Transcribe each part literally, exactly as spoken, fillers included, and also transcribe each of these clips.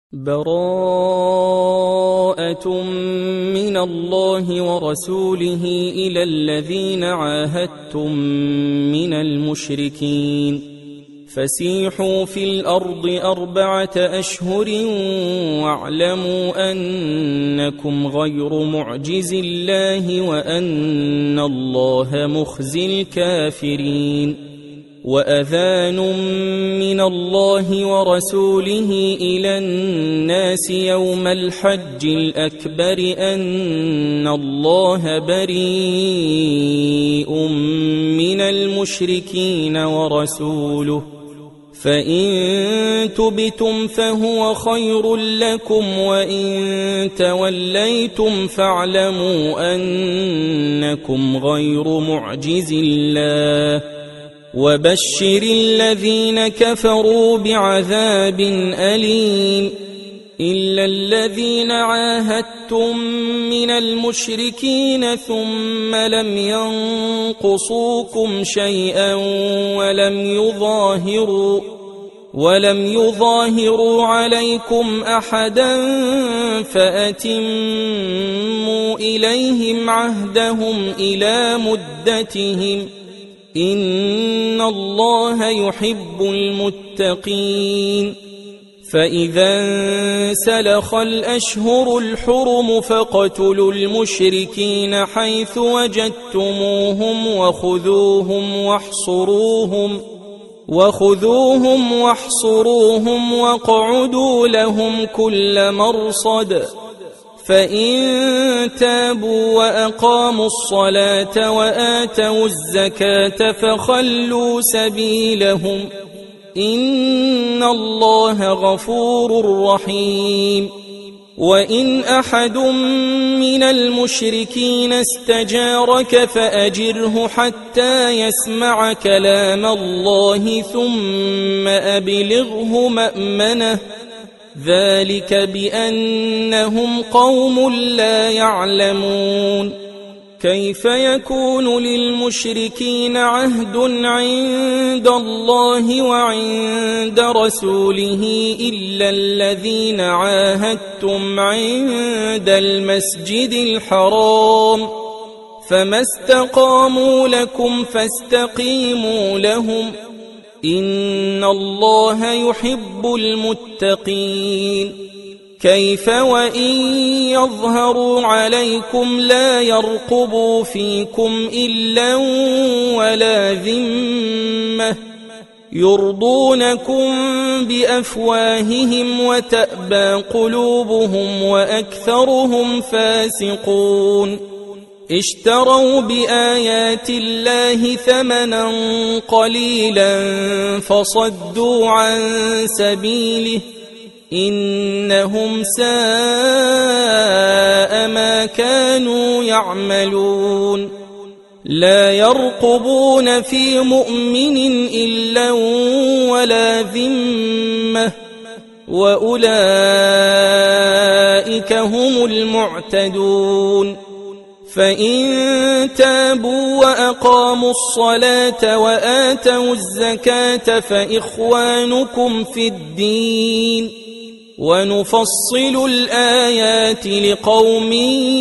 براءة من الله ورسوله إلى الذين عاهدتم من المشركين فسيحوا في الأرض أربعة أشهر واعلموا أنكم غير معجز الله وأن الله مخزي الكافرين. وأذان من الله ورسوله إلى الناس يوم الحج الأكبر أن الله بريء من المشركين ورسوله فإن تبتم فهو خير لكم وإن توليتم فاعلموا أنكم غير معجز الله وبشر الذين كفروا بعذاب أليم. إلا الذين عاهدتم من المشركين ثم لم ينقصوكم شيئا ولم يظاهروا ولم يظاهروا عليكم أحدا فأتموا إليهم عهدهم إلى مدتهم إن الله يحب المتقين. فإذا انسلخ الأشهر الحرم فاقتلوا المشركين حيث وجدتموهم وخذوهم واحصروهم وخذوهم واحصروهم واقعدوا لهم كل مرصد فإن تابوا وأقاموا الصلاة وآتوا الزكاة فخلوا سبيلهم إن الله غفور رحيم. وإن أحد من المشركين استجارك فأجره حتى يسمع كلام الله ثم أبلغه مأمنه ذلك بأنهم قوم لا يعلمون. كيف يكون للمشركين عهد عند الله وعند رسوله إلا الذين عاهدتم عند المسجد الحرام فما استقاموا لكم فاستقيموا لهم إن الله يحب المتقين. كيف وإن يظهروا عليكم لا يرقبوا فيكم إلا ولا ذمة يرضونكم بأفواههم وتأبى قلوبهم وأكثرهم فاسقون. اشتروا بآيات الله ثمنا قليلا فصدوا عن سبيله إنهم ساء ما كانوا يعملون. لا يرقبون في مؤمن إلا ولا ذمة وأولئك هم المعتدون. فإن تابوا وأقاموا الصلاة وآتوا الزكاة فإخوانكم في الدين ونفصل الآيات لقوم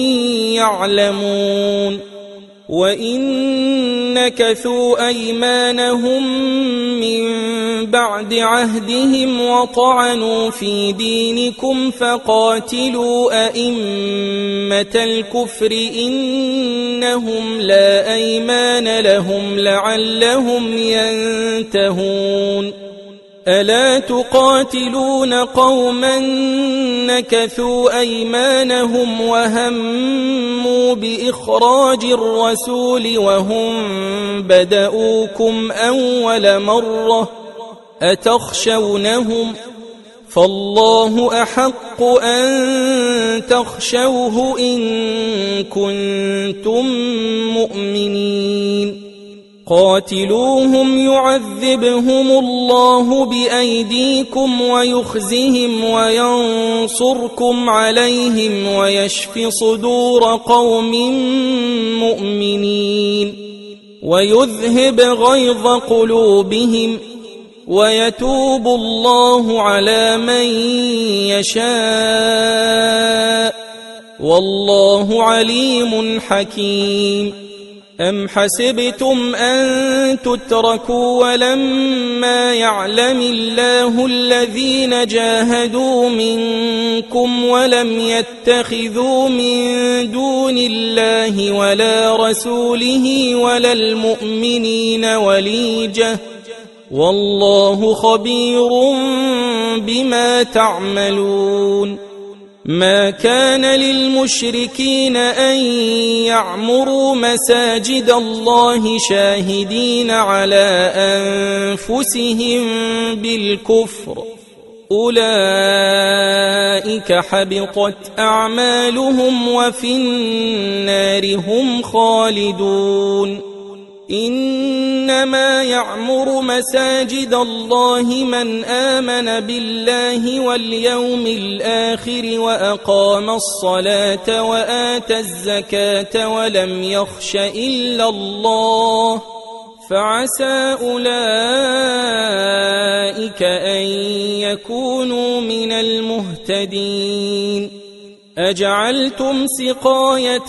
يعلمون. وإن نكثوا أيمانهم من بعد عهدهم وطعنوا في دينكم فقاتلوا أئمة الكفر إنهم لا أيمان لهم لعلهم ينتهون. ألا تقاتلون قوما نكثوا أيمانهم وهموا بإخراج الرسول وهم بدؤوكم أول مرة أتخشونهم فالله أحق أن تخشوه إن كنتم مؤمنين. قاتلوهم يعذبهم الله بأيديكم ويخزهم وينصركم عليهم ويشف صدور قوم مؤمنين ويذهب غيظ قلوبهم ويتوب الله على من يشاء والله عليم حكيم. أم حسبتم أن تتركوا ولما يعلم الله الذين جاهدوا منكم ولم يتخذوا من دون الله ولا رسوله ولا المؤمنين وليجة والله خبير بما تعملون. ما كان للمشركين أن يعمروا مساجد الله شاهدين على أنفسهم بالكفر أولئك حبطت أعمالهم وفي النار هم خالدون. إنما يعمر مساجد الله من آمن بالله واليوم الآخر وأقام الصلاة وآتى الزكاة ولم يخش إلا الله فعسى أولئك أن يكونوا من المهتدين. أجعلتم سقاية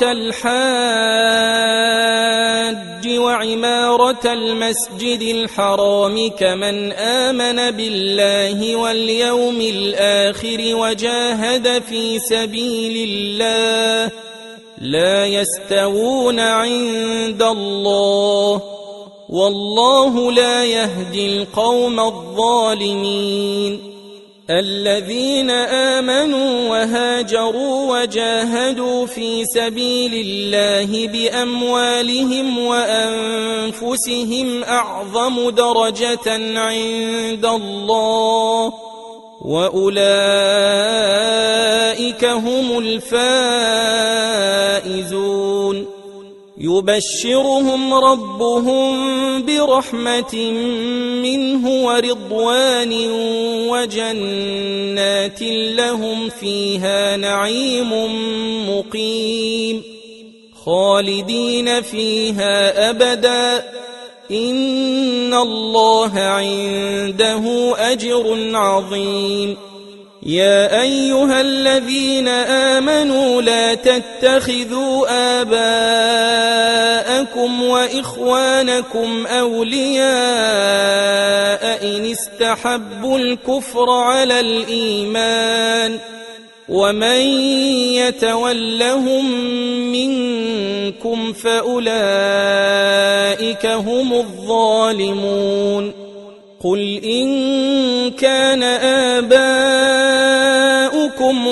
الحاج وعمارة المسجد الحرام كمن آمن بالله واليوم الآخر وجاهد في سبيل الله لا يستوون عند الله والله لا يهدي القوم الظالمين. الذين آمنوا وهاجروا وجاهدوا في سبيل الله بأموالهم وأنفسهم أعظم درجة عند الله وأولئك هم الفائزون. يبشرهم ربهم برحمة منه ورضوان وجنات لهم فيها نعيم مقيم خالدين فيها أبدا إن الله عنده أجر عظيم. يا أيها الذين آمنوا لا تتخذوا آباءكم وإخوانكم أولياء إن استحبوا الكفر على الإيمان ومن يتولهم منكم فأولئك هم الظالمون. قل إن كان آباؤكم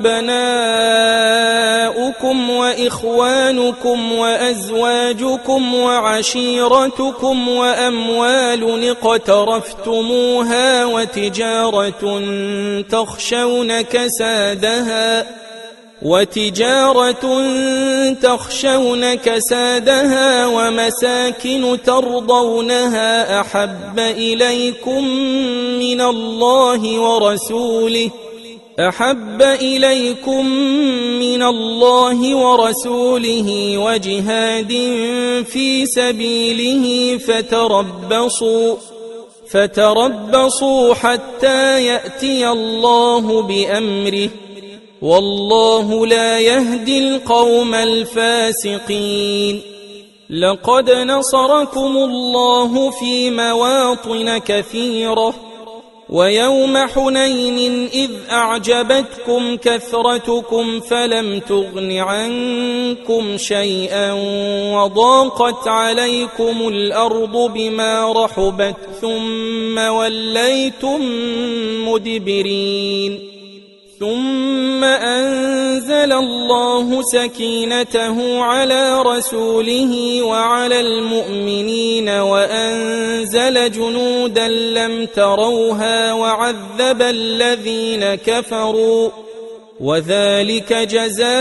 وأبناؤكم وإخوانكم وأزواجكم وعشيرتكم وأموال اقترفتموها وتجارة تخشون كسادها وتجارة تخشون كسادها ومساكن ترضونها أحب إليكم من الله ورسوله أحب إليكم من الله ورسوله وجهاد في سبيله فتربصوا فتربصوا حتى يأتي الله بأمره والله لا يهدي القوم الفاسقين. لقد نصركم الله في مواطن كثيرة ويوم حنين إذ أعجبتكم كثرتكم فلم تغن عنكم شيئا وضاقت عليكم الأرض بما رحبت ثم وليتم مدبرين. ثم أنزل الله سكينته على رسوله وعلى المؤمنين وأنزل جنودا لم تروها وعذب الذين كفروا وذلك جزاء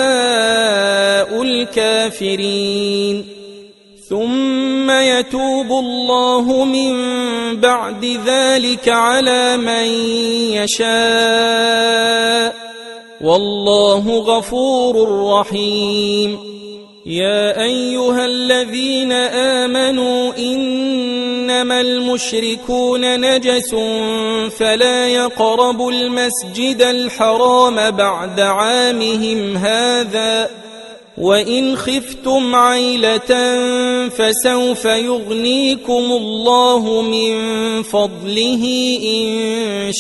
الكافرين. ثم يتوب الله من بعد ذلك على من يشاء والله غفور رحيم. يا أيها الذين آمنوا إن إنما المشركون نجس فلا يقربوا المسجد الحرام بعد عامهم هذا وإن خفتم عيلة فسوف يغنيكم الله من فضله إن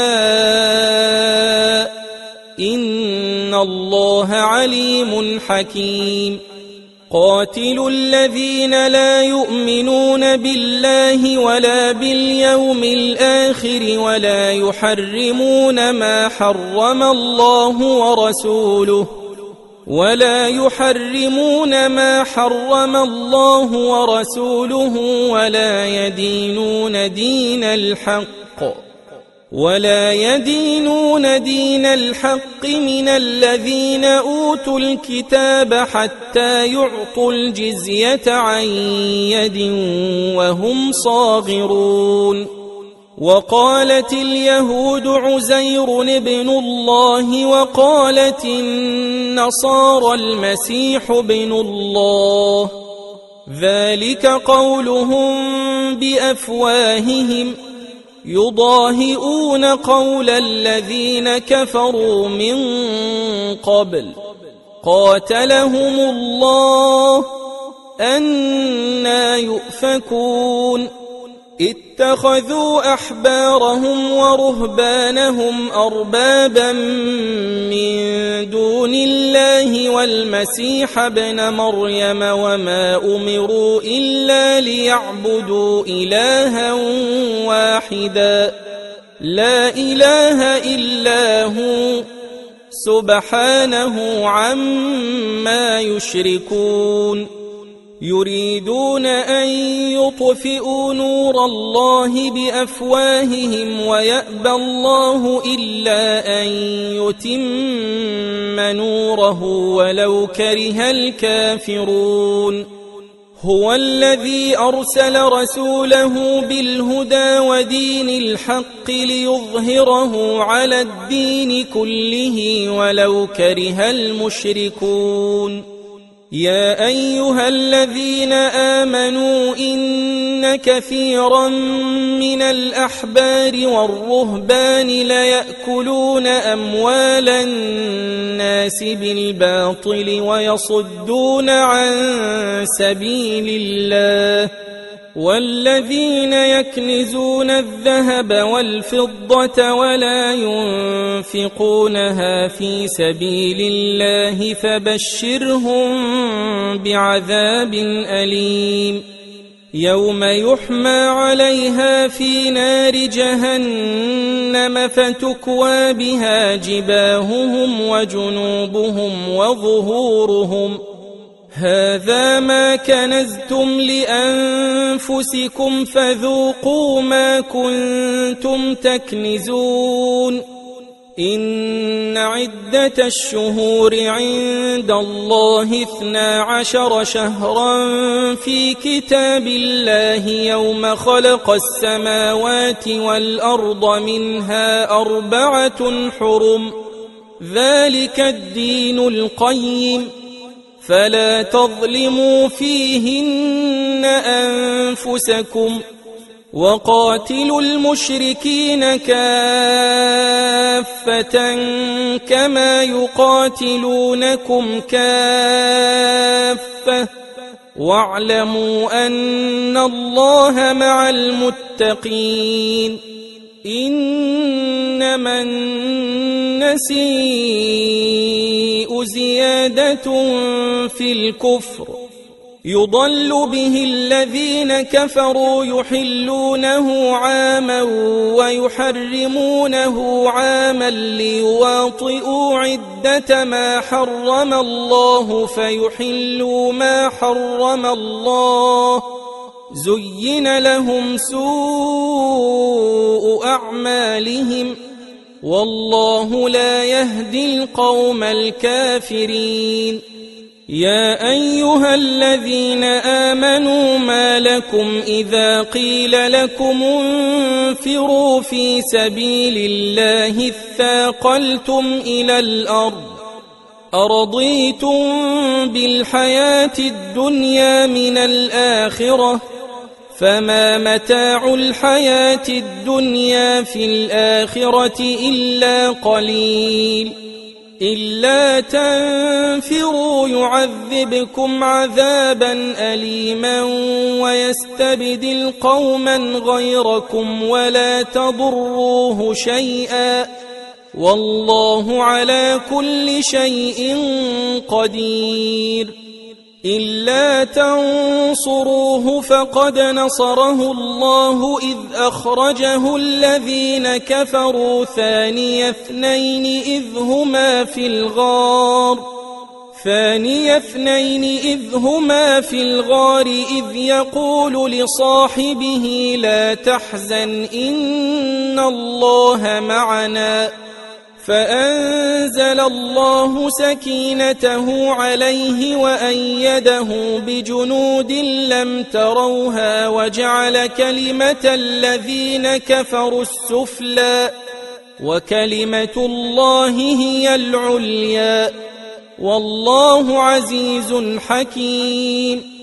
شاء إن الله عليم حكيم قاتلوا الذين لا يؤمنون بالله ولا باليوم الآخر ولا يحرمون ما حرم الله ورسوله ولا يحرمون ما حرم الله ورسوله ولا يدينون دين الحق ولا يدينون دين الحق من الذين أوتوا الكتاب حتى يعطوا الجزية عن يد وهم صاغرون وقالت اليهود عزير ابن الله وقالت النصارى المسيح ابن الله ذلك قولهم بأفواههم يضاهئون قول الذين كفروا من قبل قاتلهم الله أنى يؤفكون اتخذوا أحبارهم ورهبانهم أربابا من دون الله والمسيح ابن مريم وما أمروا إلا ليعبدوا إلها واحدا لا إله إلا هو سبحانه عما يشركون يريدون أن يطفئوا نور الله بأفواههم ويأبى الله إلا أن يتم نوره ولو كره الكافرون هو الذي أرسل رسوله بالهدى ودين الحق ليظهره على الدين كله ولو كره المشركون يا أيها الذين آمنوا إن كثيرا من الأحبار والرهبان ليأكلون أموال الناس بالباطل ويصدون عن سبيل الله والذين يكنزون الذهب والفضة ولا ينفقونها في سبيل الله فبشرهم بعذاب أليم يوم يحمى عليها في نار جهنم فتكوى بها جباههم وجنوبهم وظهورهم هذا ما كنزتم لأنفسكم فذوقوا ما كنتم تكنزون إن عدة الشهور عند الله اثنا عشر شهرا في كتاب الله يوم خلق السماوات والأرض منها أربعة حرم ذلك الدين القيم فلا تظلموا فيهن أنفسكم وقاتلوا المشركين كافة كما يقاتلونكم كافة واعلموا أن الله مع المتقين إنما النسيء زيادة في الكفر يضل به الذين كفروا يحلونه عاما ويحرمونه عاما ليواطئوا عدة ما حرم الله فيحلوا ما حرم الله زين لهم سوء أعمالهم والله لا يهدي القوم الكافرين يا أيها الذين آمنوا ما لكم إذا قيل لكم انفروا في سبيل الله اثاقلتم إلى الأرض أرضيتم بالحياة الدنيا من الآخرة فما متاع الحياة الدنيا في الآخرة إلا قليل إلا تنفروا يعذبكم عذابا أليما ويستبدل قوما غيركم ولا تضروه شيئا والله على كل شيء قدير إلا تنصروه فقد نصره الله إذ أخرجه الذين كفروا ثاني اثنين إذ هما في الغار ثاني اثنين إذ هما في الغار إذ يقول لصاحبه لا تحزن إن الله معنا فأنزل الله سكينته عليه وأيده بجنود لم تروها وجعل كلمة الذين كفروا السفلى وكلمة الله هي العليا والله عزيز حكيم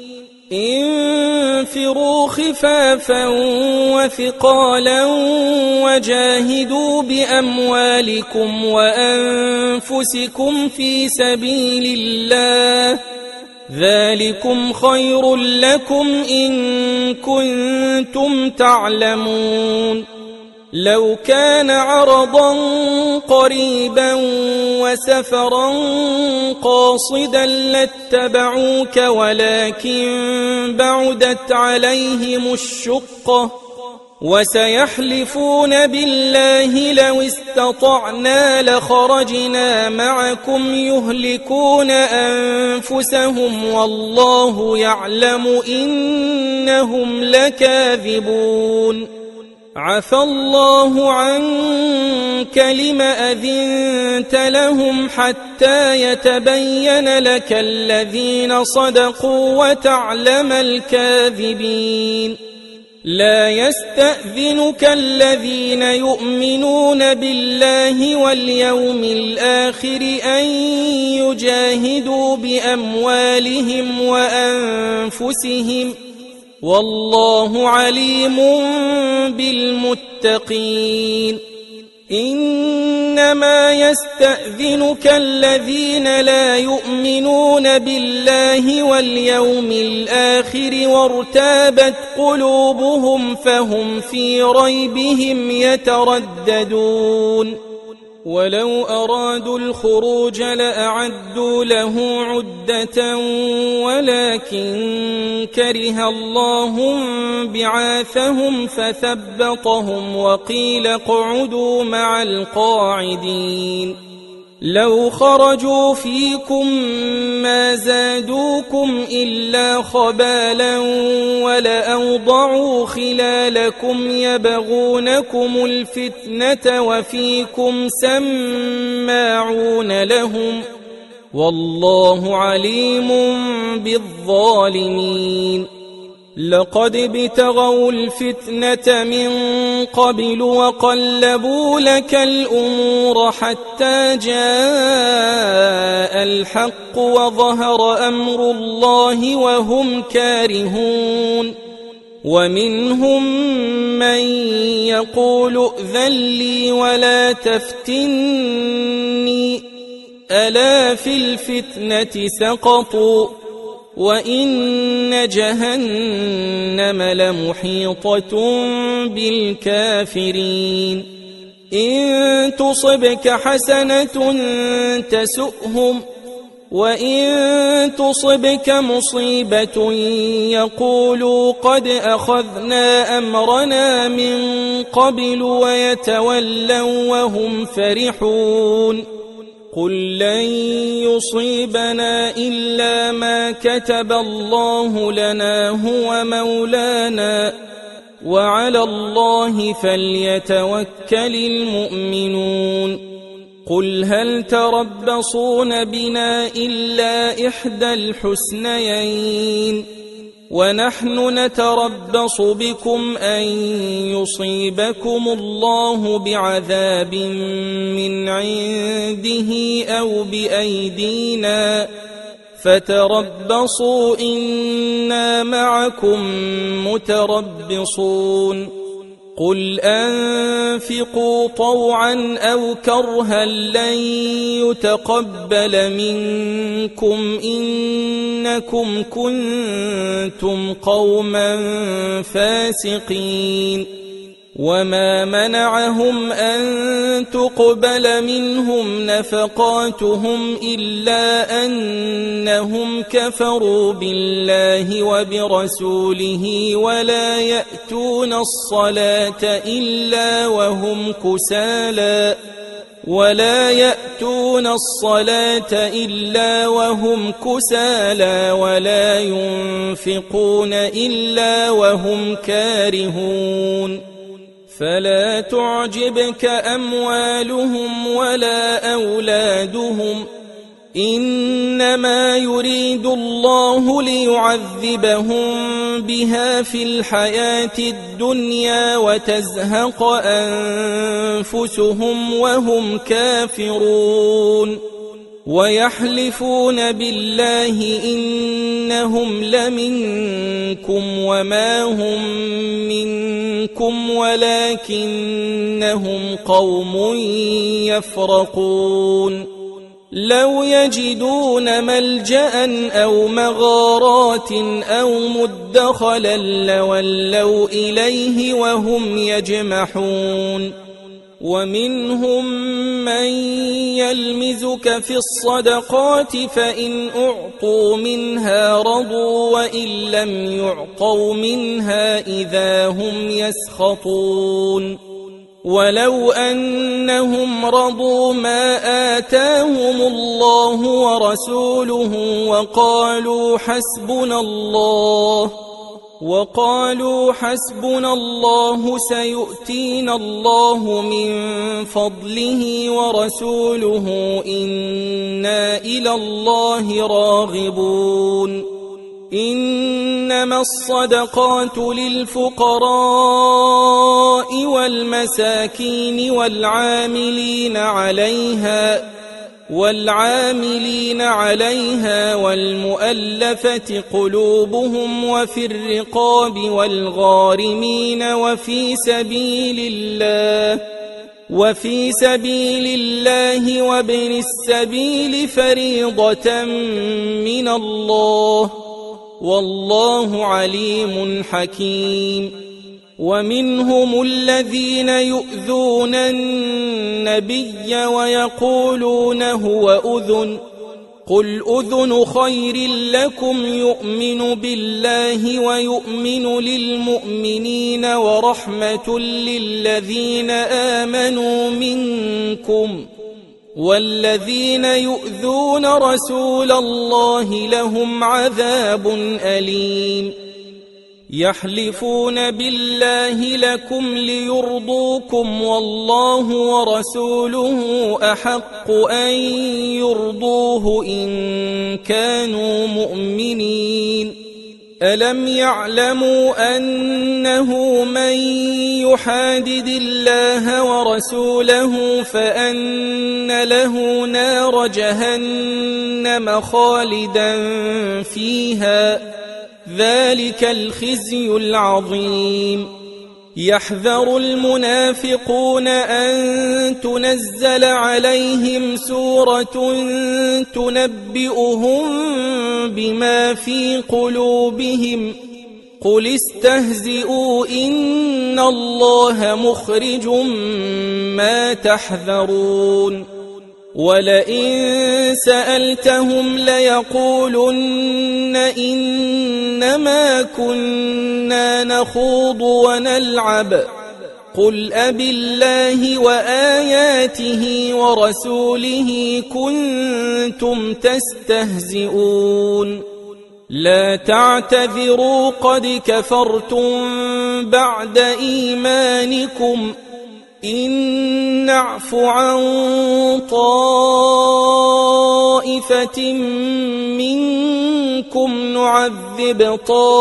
انفروا خفافا وثقالا وجاهدوا بأموالكم وأنفسكم في سبيل الله ذلكم خير لكم إن كنتم تعلمون لو كان عرضا قريبا وسفرا قاصدا لاتبعوك ولكن بعدت عليهم الشقة وسيحلفون بالله لو استطعنا لخرجنا معكم يهلكون أنفسهم والله يعلم إنهم لكاذبون عفى الله عنك لم أذنت لهم حتى يتبين لك الذين صدقوا وتعلم الكاذبين لا يستأذنك الذين يؤمنون بالله واليوم الآخر أن يجاهدوا بأموالهم وأنفسهم والله عليم بالمتقين إنما يستأذنك الذين لا يؤمنون بالله واليوم الآخر وارتابت قلوبهم فهم في ريبهم يترددون ولو أرادوا الخروج لأعدوا له عدة ولكن كره الله بعاثهم فثبطهم وقيل اقعدوا مع القاعدين لو خرجوا فيكم ما زادوكم إلا خبالا ولأوضعوا خلالكم يبغونكم الفتنة وفيكم سماعون لهم والله عليم بالظالمين لقد ابتغوا الفتنة من قبل وقلبوا لك الأمور حتى جاء الحق وظهر أمر الله وهم كارهون ومنهم من يقول ائذن لي ولا تفتني ألا في الفتنة سقطوا وإن جهنم لمحيطة بالكافرين إن تصبك حسنة تسؤهم وإن تصبك مصيبة يقولوا قد أخذنا أمرنا من قبل ويتولوا وهم فرحون قل لن يصيبنا إلا ما كتب الله لنا هو مولانا وعلى الله فليتوكل المؤمنون قل هل تربصون بنا إلا إحدى الحسنيين ونحن نتربص بكم أن يصيبكم الله بعذاب من عنده أو بأيدينا فتربصوا إنا معكم متربصون قل أنفقوا طوعا أو كرها لن يتقبل منكم إنكم كنتم قوما فاسقين وما منعهم أن تقبل منهم نفقاتهم إلا أنهم كفروا بالله وبرسوله ولا يأتون الصلاة إلا وهم كسالى ولا يأتون الصلاة إلا وهم كسالى ولا ينفقون إلا وهم كارهون فلا تعجبك أموالهم ولا أولادهم إنما يريد الله ليعذبهم بها في الحياة الدنيا وتزهق أنفسهم وهم كافرون ويحلفون بالله إنهم لمنكم وما هم منكم ولكنهم قوم يفرقون لو يجدون ملجأ أو مغارات أو مدخلا لولوا إليه وهم يجمحون ومنهم من يلمزك في الصدقات فإن أعطوا منها رضوا وإن لم يعطوا منها إذا هم يسخطون ولو أنهم رضوا ما آتاهم الله ورسوله وقالوا حسبنا الله وقالوا حسبنا الله سيؤتينا الله من فضله ورسوله إنا إلى الله راغبون إنما الصدقات للفقراء والمساكين والعاملين عليها والعاملين عليها والمؤلفة قلوبهم وفي الرقاب والغارمين وفي سبيل الله وفي سبيل الله وابن السبيل فريضة من الله والله عليم حكيم ومنهم الذين يؤذون النبي ويقولون هو أذن قل أذن خير لكم يؤمن بالله ويؤمن للمؤمنين ورحمة للذين آمنوا منكم والذين يؤذون رسول الله لهم عذاب أليم يحلفون بالله لكم ليرضوكم والله ورسوله أحق أن يرضوه إن كانوا مؤمنين ألم يعلموا أنه من يحادد الله ورسوله فأن له نار جهنم خالدا فيها ذلك الخزي العظيم يحذر المنافقون أن تنزل عليهم سورة تنبئهم بما في قلوبهم قل استهزئوا إن الله مخرج ما تحذرون ولئن سألتهم ليقولن إنما كنا نخوض ونلعب قل أبالله وآياته ورسوله كنتم تستهزئون لا تعتذروا قد كفرتم بعد إيمانكم إن نعف عن طائفة منكم نعذب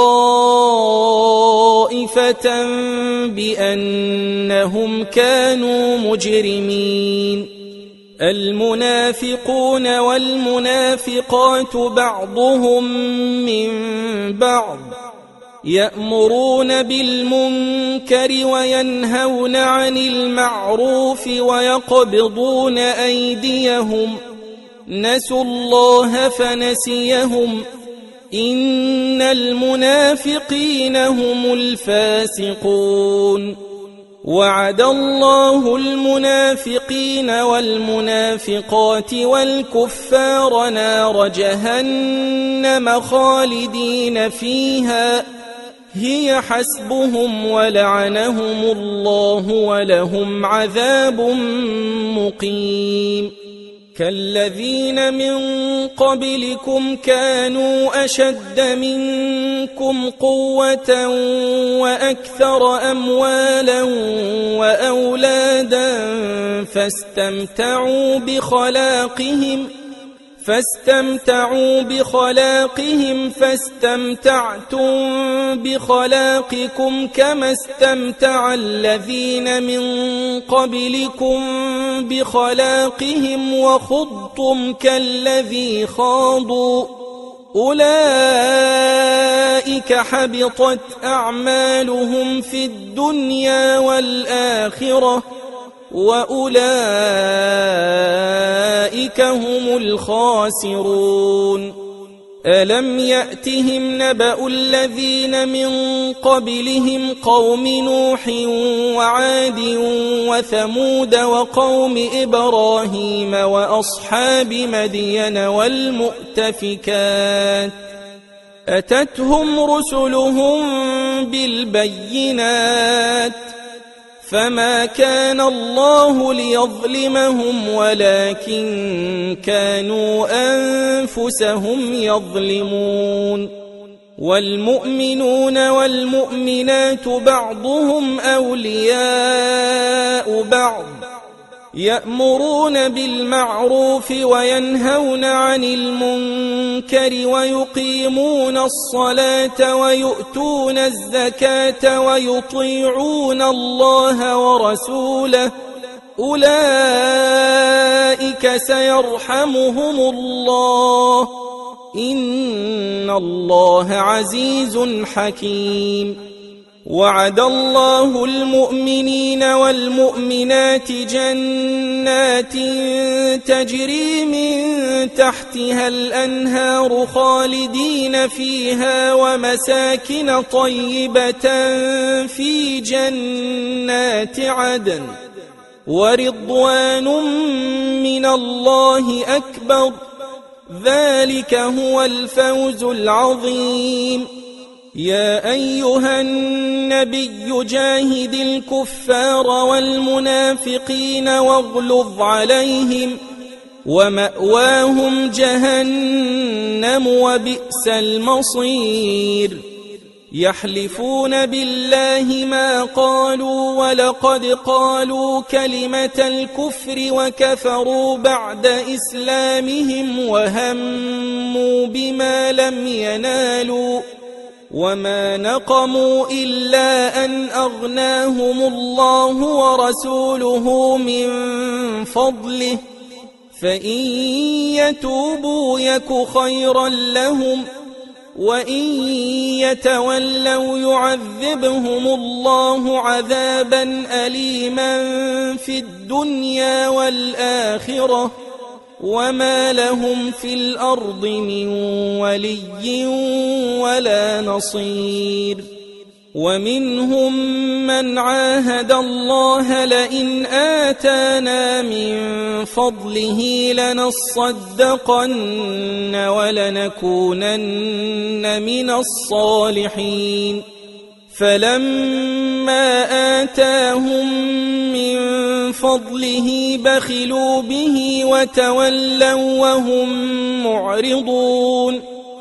طائفة بأنهم كانوا مجرمين المنافقون والمنافقات بعضهم من بعض يأمرون بالمنكر وينهون عن المعروف ويقبضون أيديهم نسوا الله فنسيهم إن المنافقين هم الفاسقون وعد الله المنافقين والمنافقات والكفار نار جهنم خالدين فيها هي حسبهم ولعنهم الله ولهم عذاب مقيم كالذين من قبلكم كانوا أشد منكم قوة وأكثر أموالا وأولادا فاستمتعوا بخلاقهم فاستمتعوا بخلاقهم فاستمتعتم بخلاقكم كما استمتع الذين من قبلكم بخلاقهم وخضتم كالذي خاضوا أولئك حبطت أعمالهم في الدنيا والآخرة وأولئك هم الخاسرون ألم يأتهم نبأ الذين من قبلهم قوم نوح وعاد وثمود وقوم إبراهيم وأصحاب مدين والمؤتفكات أتتهم رسلهم بالبينات فما كان الله ليظلمهم ولكن كانوا أنفسهم يظلمون والمؤمنون والمؤمنات بعضهم أولياء بعض يأمرون بالمعروف وينهون عن المنكر ويقيمون الصلاة ويؤتون الزكاة ويطيعون الله ورسوله أولئك سيرحمهم الله إن الله عزيز حكيم وعد الله المؤمنين والمؤمنات جنات تجري من تحتها الأنهار خالدين فيها ومساكن طيبة في جنات عدن ورضوان من الله أكبر ذلك هو الفوز العظيم يا أيها النبي جاهد الكفار والمنافقين واغلظ عليهم ومأواهم جهنم وبئس المصير يحلفون بالله ما قالوا ولقد قالوا كلمة الكفر وكفروا بعد إسلامهم وهموا بما لم ينالوا وما نقموا إلا أن أغناهم الله ورسوله من فضله فإن يتوبوا يك خيرا لهم وإن يتولوا يعذبهم الله عذابا أليما في الدنيا والآخرة وما لهم في الأرض من ولي ولا نصير ومنهم من عاهد الله لئن آتانا من فضله لنصدقن ولنكونن من الصالحين فلما آتاهم من فضله بخلوا به وتولوا وهم معرضون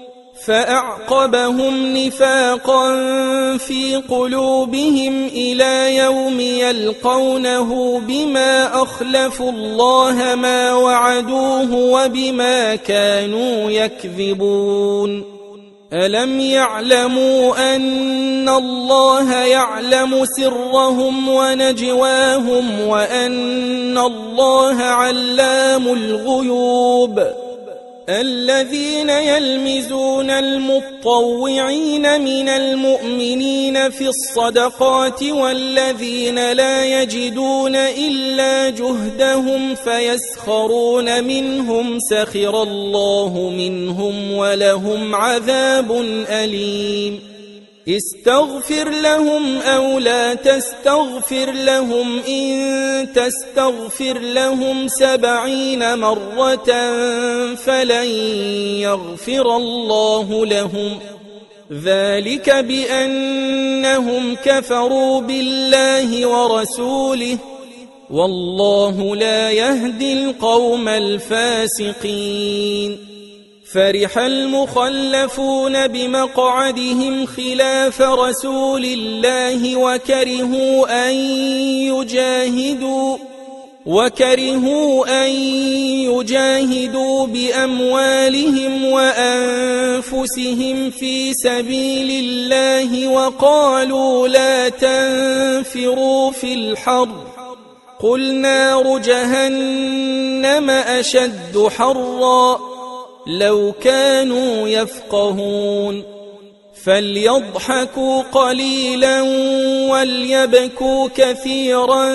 فأعقبهم نفاقا في قلوبهم إلى يوم يلقونه بما أخلفوا الله ما وعدوه وبما كانوا يكذبون ألم يعلموا أن الله يعلم سرهم ونجواهم وأن الله علام الغيوب الذين يلمزون المطوعين من المؤمنين في الصدقات والذين لا يجدون إلا جهدهم فيسخرون منهم سخر الله منهم ولهم عذاب أليم استغفر لهم أو لا تستغفر لهم إن تستغفر لهم سبعين مرة فلن يغفر الله لهم ذلك بأنهم كفروا بالله ورسوله والله لا يهدي القوم الفاسقين فرح المخلفون بمقعدهم خلاف رسول الله وكرهوا أن يجاهدوا وكرهوا أن يجاهدوا بأموالهم وأنفسهم في سبيل الله وقالوا لا تنفروا في الحر قل نار جهنم أشد حرا لو كانوا يفقهون فليضحكوا قليلا وليبكوا كثيرا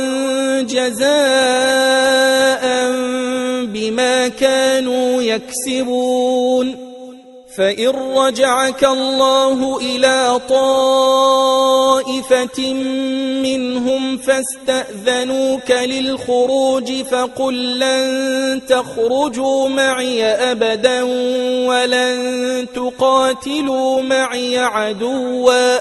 جزاء بما كانوا يكسبون فإن رجعك الله إلى طائفة منهم فاستأذنوك للخروج فقل لن تخرجوا معي أبدا ولن تقاتلوا معي عدوا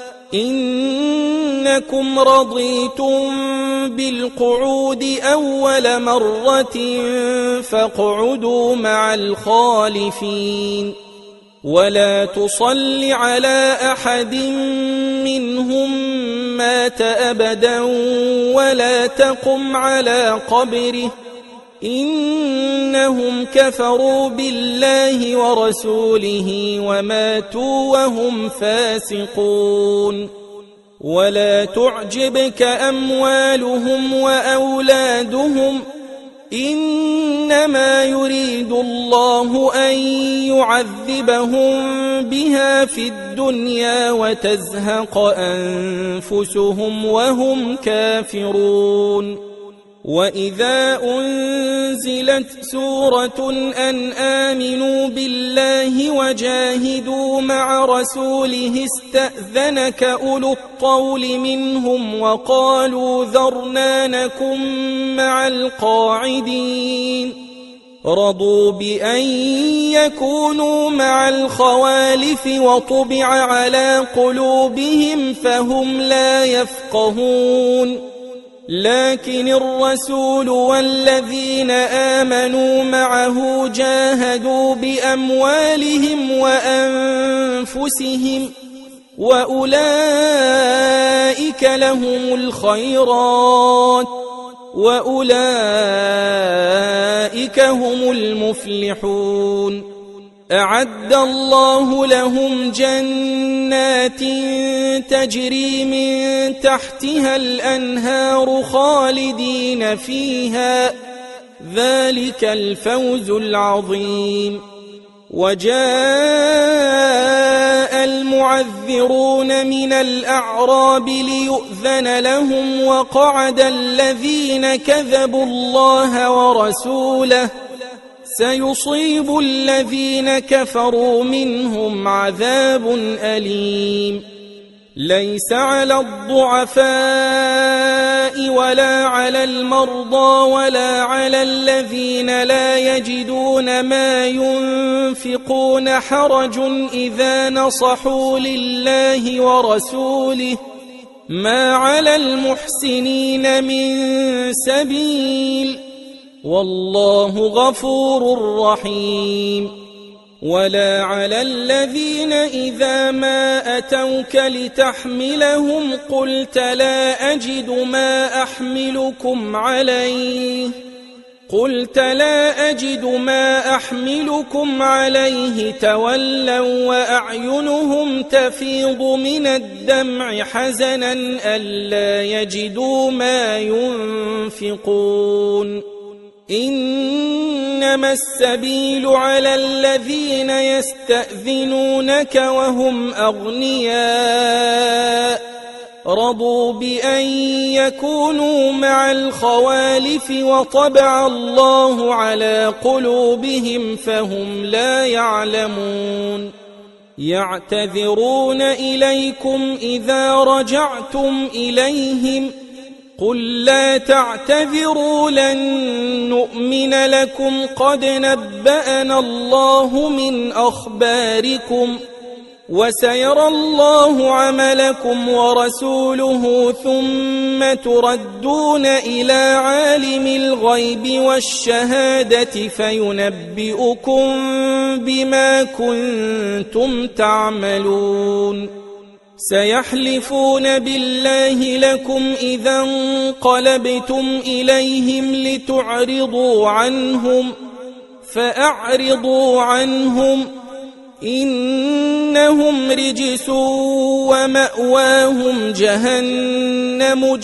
إنكم رضيتم بالقعود أول مرة فاقعدوا مع الخالفين ولا تصل على أحد منهم مات أبدا ولا تقم على قبره إنهم كفروا بالله ورسوله وماتوا وهم فاسقون ولا تعجبك أموالهم وأولادهم إنما يريد الله أن يعذبهم بها في الدنيا وتزهق أنفسهم وهم كافرون وإذا أنزلت سورة أن آمنوا بالله وجاهدوا مع رسوله استأذنك أولو الطول منهم وقالوا ذرنا نكن مع القاعدين رضوا بأن يكونوا مع الخوالف وطبع على قلوبهم فهم لا يفقهون لكن الرسول والذين آمنوا معه جاهدوا بأموالهم وأنفسهم وأولئك لهم الخيرات وأولئك هم المفلحون أعد الله لهم جنات تجري من تحتها الأنهار خالدين فيها ذلك الفوز العظيم وجاء المعذرون من الأعراب ليؤذن لهم وقعد الذين كذبوا الله ورسوله سيصيب الذين كفروا منهم عذاب أليم ليس على الضعفاء ولا على المرضى ولا على الذين لا يجدون ما ينفقون حرج إذا نصحوا لله ورسوله ما على المحسنين من سبيل والله غفور رحيم ولا على الذين إذا ما أتوك لتحملهم قلت لا أجد ما أحملكم عليه قلت لا أجد ما أحملكم عليه تولوا وأعينهم تفيض من الدمع حزنا ألا يجدوا ما ينفقون إنما السبيل على الذين يستأذنونك وهم أغنياء رضوا بأن يكونوا مع الخوالف وطبع الله على قلوبهم فهم لا يعلمون يعتذرون إليكم إذا رجعتم إليهم قل لا تعتذروا لن نؤمن لكم قد نبأنا الله من أخباركم وسيرى الله عملكم ورسوله ثم تردون إلى عالم الغيب والشهادة فينبئكم بما كنتم تعملون سيحلفون بالله لكم إذا انقلبتم إليهم لتعرضوا عنهم فأعرضوا عنهم إنهم رجس ومأواهم جهنم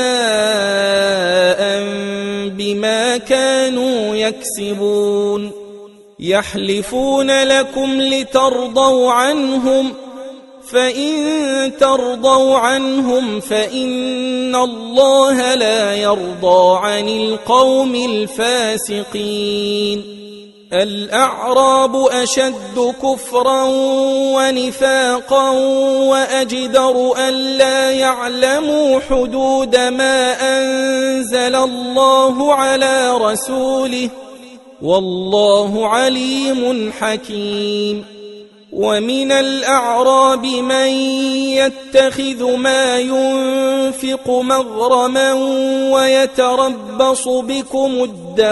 جزاء بما كانوا يكسبون يحلفون لكم لترضوا عنهم فإن ترضوا عنهم فإن الله لا يرضى عن القوم الفاسقين الأعراب أشد كفرا ونفاقا وأجدر ألا يعلموا حدود ما أنزل الله على رسوله والله عليم حكيم ومن الأعراب من يتخذ ما ينفق مغرما ويتربص بكم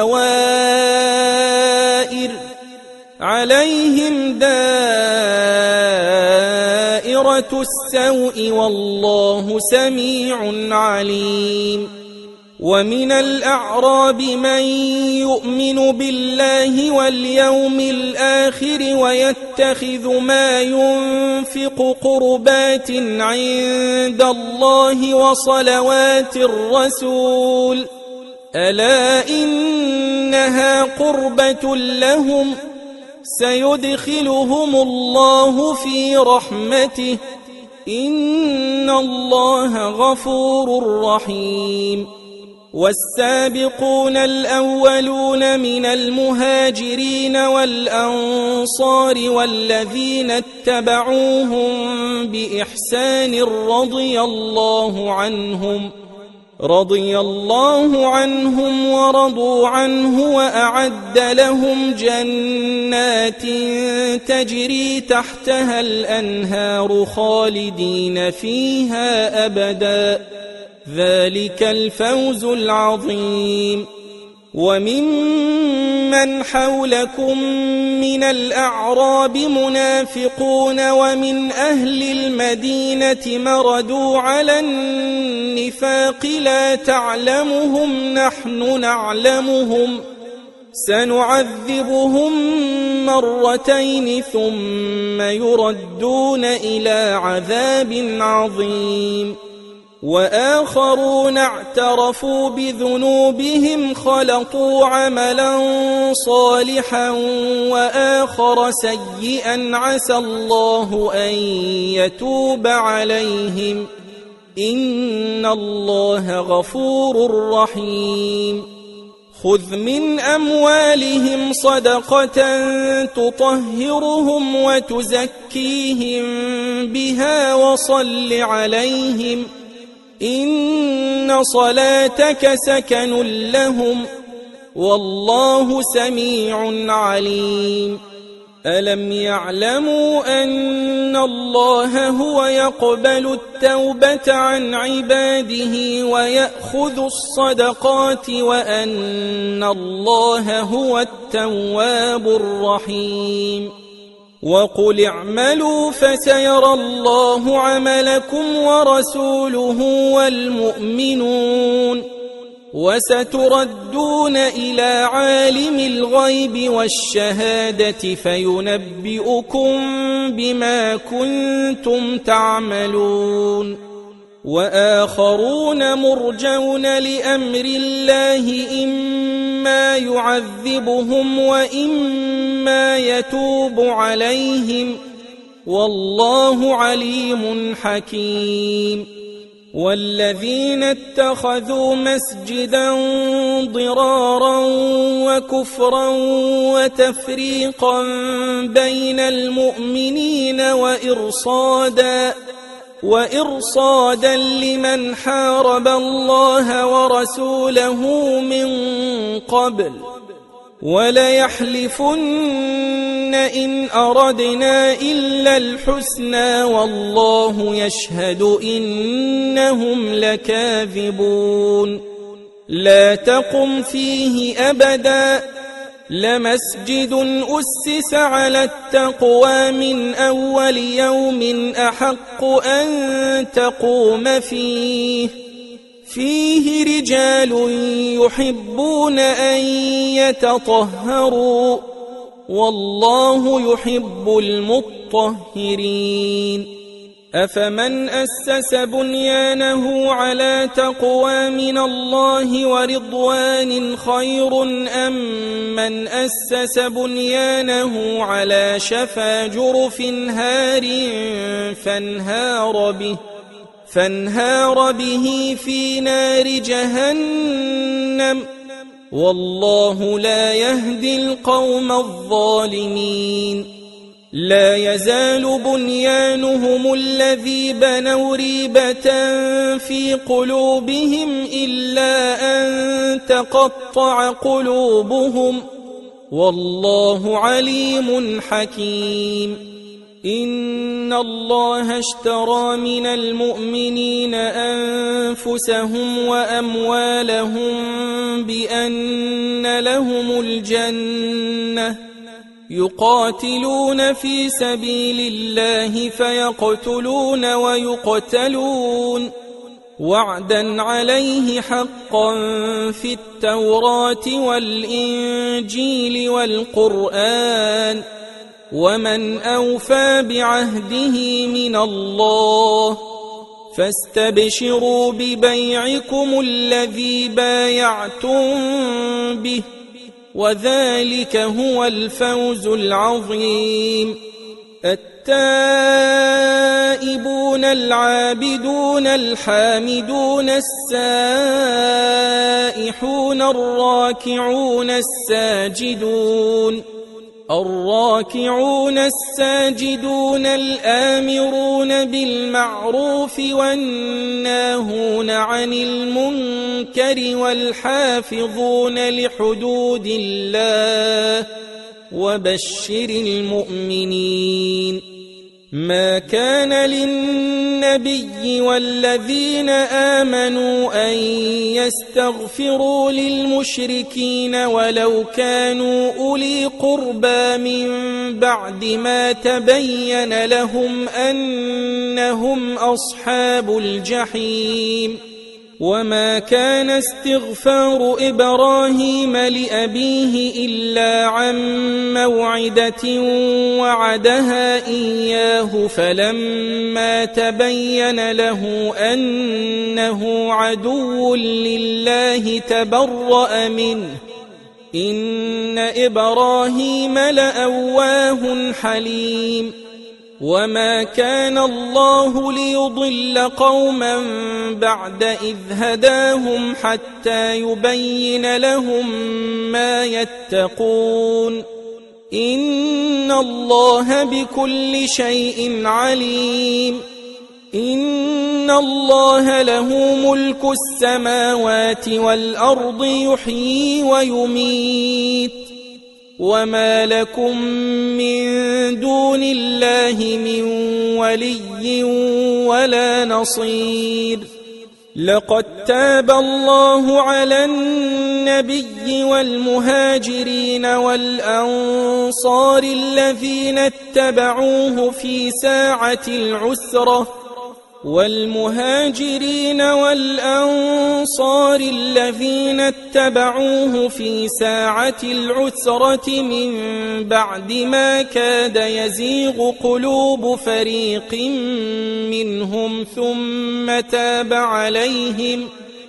الدوائر عليهم دائرة السوء والله سميع عليم ومن الأعراب من يؤمن بالله واليوم الآخر ويتخذ ما ينفق قربات عند الله وصلوات الرسول ألا إنها قربة لهم سيدخلهم الله في رحمته إن الله غفور رحيم والسابقون الأولون من المهاجرين والأنصار والذين اتبعوهم بإحسان رضي الله عنهم رضي الله عنهم ورضوا عنه وأعد لهم جنات تجري تحتها الأنهار خالدين فيها أبدا ذلك الفوز العظيم وممن حولكم من الأعراب منافقون ومن أهل المدينة مردوا على النفاق لا تعلمهم نحن نعلمهم سنعذبهم مرتين ثم يردون إلى عذاب عظيم وآخرون اعترفوا بذنوبهم خلطوا عملا صالحا وآخر سيئا عسى الله أن يتوب عليهم إن الله غفور رحيم خذ من أموالهم صدقة تطهرهم وتزكيهم بها وصل عليهم إن صلاتك سكن لهم والله سميع عليم ألم يعلموا أن الله هو يقبل التوبة عن عباده ويأخذ الصدقات وأن الله هو التواب الرحيم وقل اعملوا فسيرى الله عملكم ورسوله والمؤمنون وستردون إلى عالم الغيب والشهادة فينبئكم بما كنتم تعملون وآخرون مرجون لأمر الله إما يعذبهم وإما يتوب عليهم والله عليم حكيم والذين اتخذوا مسجدا ضرارا وكفرا وتفريقا بين المؤمنين وإرصادا وإرصادا لمن حارب الله ورسوله من قبل وليحلفن إن أردنا إلا الحسنى والله يشهد إنهم لكاذبون لا تقم فيه أبدا لمسجد أسس على التقوى من أول يوم أحق أن تقوم فيه فيه رجال يحبون أن يتطهروا والله يحب المطهرين أفمن أسس بنيانه على تقوى من الله ورضوان خير أم من أسس بنيانه على شفا جرف هار فانهار به فانهار به في نار جهنم والله لا يهدي القوم الظالمين لا يزال بنيانهم الذي بنوا ريبة في قلوبهم إلا أن تقطع قلوبهم والله عليم حكيم إن الله اشترى من المؤمنين أنفسهم وأموالهم بأن لهم الجنة يقاتلون في سبيل الله فيقتلون ويقتلون وعدا عليه حقا في التوراة والإنجيل والقرآن ومن أوفى بعهده من الله فاستبشروا ببيعكم الذي بايعتم به وذلك هو الفوز العظيم التائبون العابدون الحامدون السائحون الراكعون الساجدون الراكعون الساجدون الآمرون بالمعروف والناهون عن المنكر والحافظون لحدود الله وبشر المؤمنين ما كان للنبي والذين آمنوا أن يستغفروا للمشركين ولو كانوا أولي قربى من بعد ما تبين لهم أنهم أصحاب الجحيم وما كان استغفار إبراهيم لأبيه إلا عن موعدة وعدها إياه فلما تبين له أنه عدو لله تبرأ منه إن إبراهيم لأواه حليم وما كان الله ليضل قوما بعد إذ هداهم حتى يبين لهم ما يتقون إن الله بكل شيء عليم إن الله له ملك السماوات والأرض يحيي ويميت وما لكم من دون الله من ولي ولا نصير لقد تاب الله على النبي والمهاجرين والأنصار الذين اتبعوه في ساعة العسرة والمهاجرين والأنصار الذين اتبعوه في ساعة العسرة من بعد ما كاد يزيغ قلوب فريق منهم ثم تاب عليهم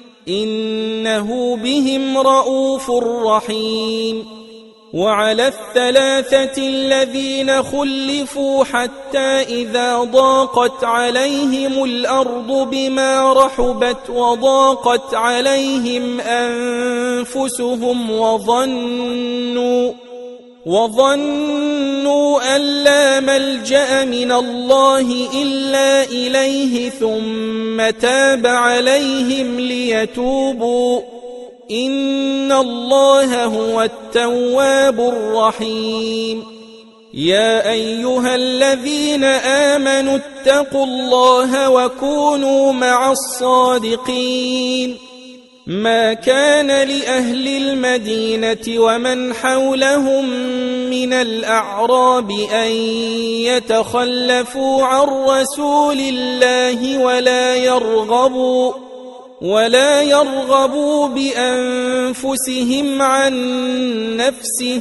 إنه بهم رءوف رحيم. وعلى الثلاثة الذين خلفوا حتى إذا ضاقت عليهم الأرض بما رحبت وضاقت عليهم أنفسهم وظنوا وظنوا أن لا ملجأ من الله إلا إليه ثم تاب عليهم ليتوبوا إن الله هو التواب الرحيم. يا أيها الذين آمنوا اتقوا الله وكونوا مع الصادقين. ما كان لأهل المدينة ومن حولهم من الأعراب أن يتخلفوا عن رسول الله ولا يرغبوا ولا يرغبوا بأنفسهم عن نفسه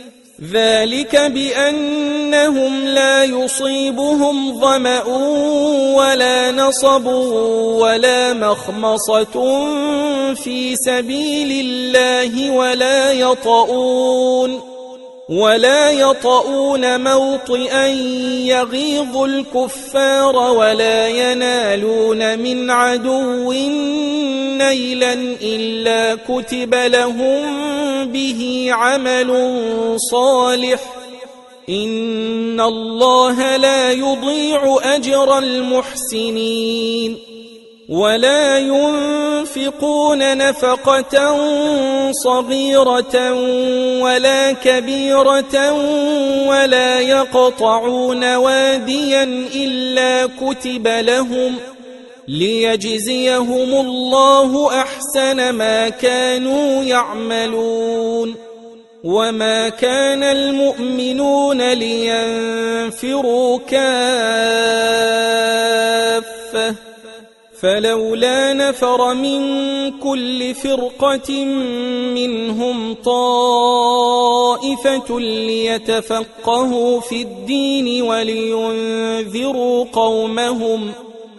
ذلك بأنهم لا يصيبهم ظمأ ولا نصب ولا مخمصة في سبيل الله ولا يطؤون ولا يطؤون موطئا يغيظ الكفار ولا ينالون من عدو نيلا إلا كتب لهم به عمل صالح إن الله لا يضيع أجر المحسنين. ولا ينفقون نفقة صغيرة ولا كبيرة ولا يقطعون واديا إلا كتب لهم ليجزيهم الله أحسن ما كانوا يعملون. وما كان المؤمنون لينفروا كافة فلولا نفر من كل فرقة منهم طائفة ليتفقهوا في الدين ولينذروا قومهم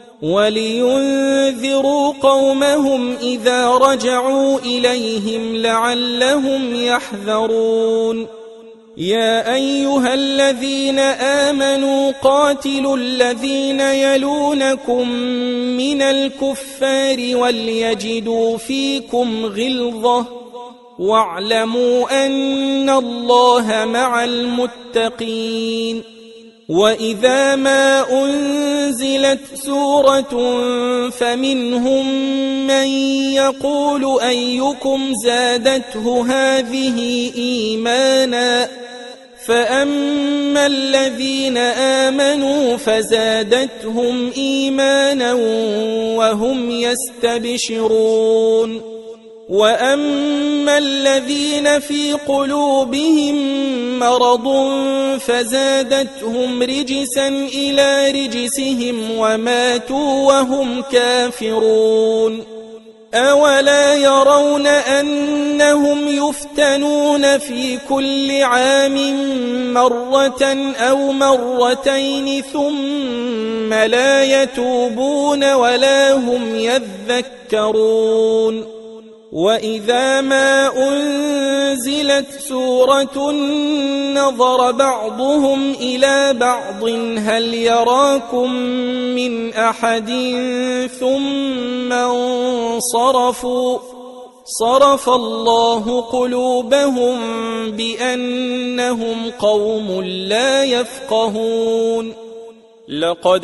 ولينذروا قومهم إذا رجعوا إليهم لعلهم يحذرون. يا أيها الذين آمنوا قاتلوا الذين يلونكم من الكفار وليجدوا فيكم غلظة واعلموا أن الله مع المتقين. وإذا ما أنزلت سورة فمنهم من يقول أيكم زادته هذه إيمانا فأما الذين آمنوا فزادتهم إيمانا وهم يستبشرون. وأما الذين في قلوبهم مرض فزادتهم رجسا إلى رجسهم وماتوا وهم كافرون. أولا يرون أنهم يفتنون في كل عام مرة أو مرتين ثم لا يتوبون ولا هم يذكرون. وإذا ما أنزلت سورة نظر بعضهم إلى بعض هل يراكم من أحد ثم انصرفوا صرف الله قلوبهم بأنهم قوم لا يفقهون. لقد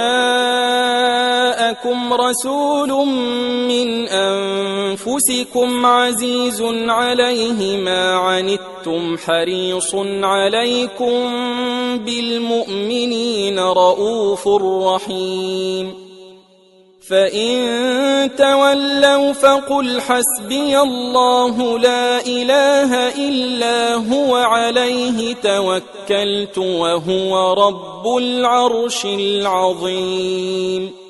جاءكم رسول من أنفسكم عزيز عليه ما عنتم حريص عليكم بالمؤمنين رؤوف رحيم. فإن تولوا فقل حسبي الله لا إله إلا هو عليه توكلت وهو رب العرش العظيم.